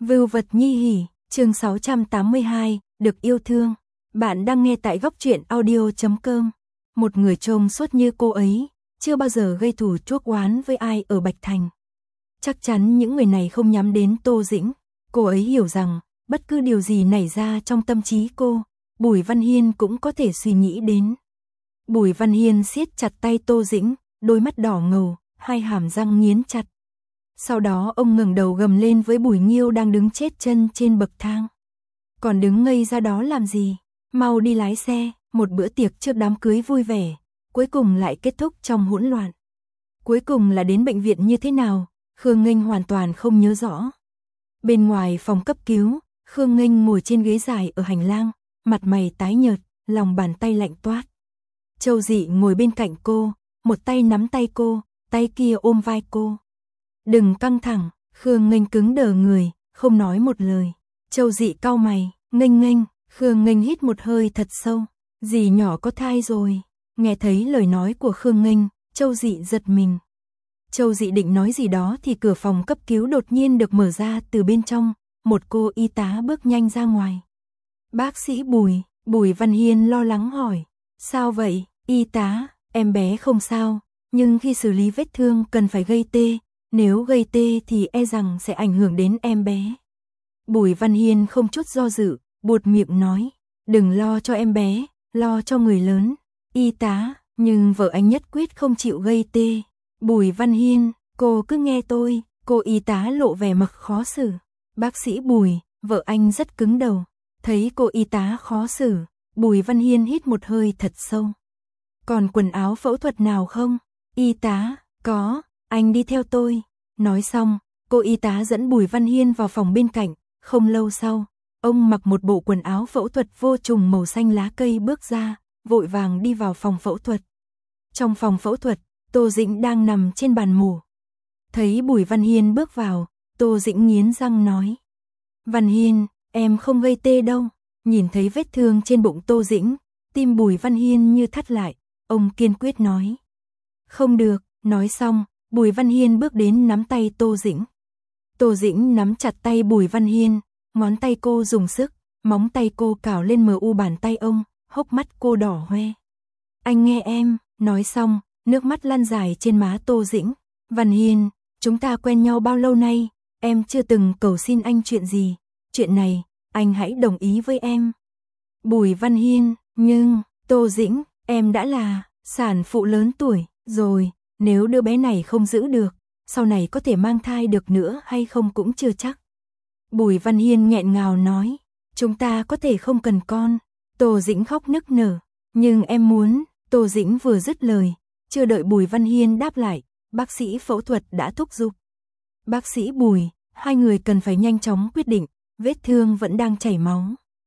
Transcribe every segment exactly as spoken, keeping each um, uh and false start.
Vưu vật nhi hỉ, chương sáu trăm tám mươi hai, được yêu thương. Bạn đang nghe tại góc truyện audio chấm com. Một người trông suốt như cô ấy, chưa bao giờ gây thù chuốc oán với ai ở Bạch Thành. Chắc chắn những người này không nhắm đến Tô Dĩnh. Cô ấy hiểu rằng, bất cứ điều gì nảy ra trong tâm trí cô, Bùi Văn Hiên cũng có thể suy nghĩ đến. Bùi Văn Hiên siết chặt tay Tô Dĩnh, đôi mắt đỏ ngầu, hai hàm răng nghiến chặt. Sau đó ông ngẩng đầu gầm lên với Bùi Nghiêu đang đứng chết chân trên bậc thang. Còn đứng ngây ra đó làm gì? Mau đi lái xe, một bữa tiệc trước đám cưới vui vẻ, cuối cùng lại kết thúc trong hỗn loạn. Cuối cùng là đến bệnh viện như thế nào, Khương Nghênh hoàn toàn không nhớ rõ. Bên ngoài phòng cấp cứu, Khương Nghênh ngồi trên ghế dài ở hành lang, mặt mày tái nhợt, lòng bàn tay lạnh toát. Châu Dị ngồi bên cạnh cô, một tay nắm tay cô, tay kia ôm vai cô. Đừng căng thẳng, Khương Nghênh cứng đờ người, không nói một lời. Châu Dị cau mày, Nghênh Nghênh, Khương Nghênh hít một hơi thật sâu. Dì nhỏ có thai rồi. Nghe thấy lời nói của Khương Nghênh, Châu Dị giật mình. Châu Dị định nói gì đó thì cửa phòng cấp cứu đột nhiên được mở ra từ bên trong, một cô y tá bước nhanh ra ngoài. Bác sĩ Bùi, Bùi Văn Hiên lo lắng hỏi. Sao vậy, y tá, em bé không sao, nhưng khi xử lý vết thương cần phải gây tê. Nếu gây tê thì e rằng sẽ ảnh hưởng đến em bé. Bùi Văn Hiên không chút do dự, buột miệng nói. Đừng lo cho em bé, lo cho người lớn. Y tá, nhưng vợ anh nhất quyết không chịu gây tê. Bùi Văn Hiên, cô cứ nghe tôi. Cô y tá lộ vẻ mặt khó xử. Bác sĩ Bùi, vợ anh rất cứng đầu. Thấy cô y tá khó xử, Bùi Văn Hiên hít một hơi thật sâu. Còn quần áo phẫu thuật nào không? Y tá, có. Anh đi theo tôi. Nói xong, cô y tá dẫn Bùi Văn Hiên vào phòng bên cạnh. Không lâu sau, ông mặc một bộ quần áo phẫu thuật vô trùng màu xanh lá cây bước ra, vội vàng đi vào phòng phẫu thuật. Trong phòng phẫu thuật, Tô Dĩnh đang nằm trên bàn mổ. Thấy Bùi Văn Hiên bước vào, Tô Dĩnh nghiến răng nói. Văn Hiên, em không gây tê đâu. Nhìn thấy vết thương trên bụng Tô Dĩnh, tim Bùi Văn Hiên như thắt lại, ông kiên quyết nói. Không được, nói xong. Bùi Văn Hiên bước đến nắm tay Tô Dĩnh. Tô Dĩnh nắm chặt tay Bùi Văn Hiên, ngón tay cô dùng sức, móng tay cô cào lên mờ u bàn tay ông, hốc mắt cô đỏ hoe. Anh nghe em, nói xong, nước mắt lăn dài trên má Tô Dĩnh. Văn Hiên, chúng ta quen nhau bao lâu nay, em chưa từng cầu xin anh chuyện gì, chuyện này, anh hãy đồng ý với em. Bùi Văn Hiên, nhưng, Tô Dĩnh, em đã là sản phụ lớn tuổi, rồi. Nếu đứa bé này không giữ được, sau này có thể mang thai được nữa hay không cũng chưa chắc. Bùi Văn Hiên nghẹn ngào nói, chúng ta có thể không cần con. Tô Dĩnh khóc nức nở, nhưng em muốn. Tô Dĩnh vừa dứt lời, chưa đợi Bùi Văn Hiên đáp lại, bác sĩ phẫu thuật đã thúc giục. Bác sĩ Bùi, hai người cần phải nhanh chóng quyết định, vết thương vẫn đang chảy máu.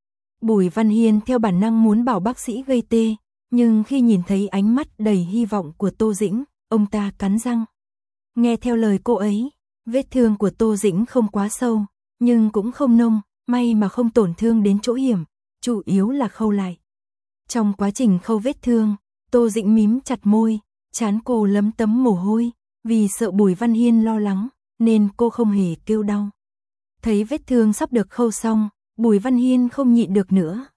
Bùi Văn Hiên theo bản năng muốn bảo bác sĩ gây tê, nhưng khi nhìn thấy ánh mắt đầy hy vọng của Tô Dĩnh, ông ta cắn răng. Nghe theo lời cô ấy, vết thương của Tô Dĩnh không quá sâu, nhưng cũng không nông, may mà không tổn thương đến chỗ hiểm, chủ yếu là khâu lại. Trong quá trình khâu vết thương, Tô Dĩnh mím chặt môi, trán cô lấm tấm mồ hôi, vì sợ Bùi Văn Hiên lo lắng, nên cô không hề kêu đau. Thấy vết thương sắp được khâu xong, Bùi Văn Hiên không nhịn được nữa.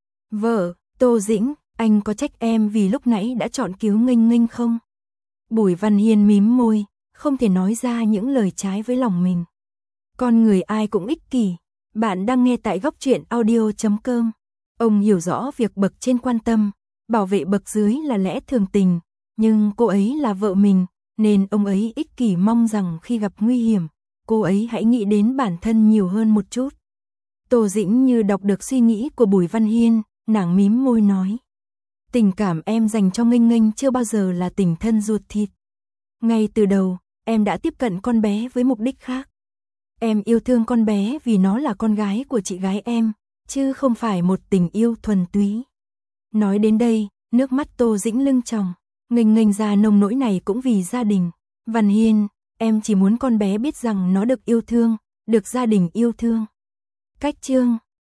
Vợ, Tô Dĩnh, anh có trách em vì lúc nãy đã chọn cứu Nghênh Nghênh không? Bùi Văn Hiên mím môi, không thể nói ra những lời trái với lòng mình. Con người ai cũng ích kỷ. Bạn đang nghe tại góc truyện audio chấm com. Ông hiểu rõ việc bậc trên quan tâm, bảo vệ bậc dưới là lẽ thường tình, nhưng cô ấy là vợ mình, nên ông ấy ích kỷ mong rằng khi gặp nguy hiểm, cô ấy hãy nghĩ đến bản thân nhiều hơn một chút. Tô Dĩnh như đọc được suy nghĩ của Bùi Văn Hiên, nàng mím môi nói. Tình cảm em dành cho Nghênh Nghênh chưa bao giờ là tình thân ruột thịt. Ngay từ đầu, em đã tiếp cận con bé với mục đích khác. Em yêu thương con bé vì nó là con gái của chị gái em, chứ không phải một tình yêu thuần túy. Nói đến đây, nước mắt Tô Dĩnh lưng tròng. Nghênh Nghênh ra nông nỗi này cũng vì gia đình. Văn Hiên, em chỉ muốn con bé biết rằng nó được yêu thương, được gia đình yêu thương. Cách chương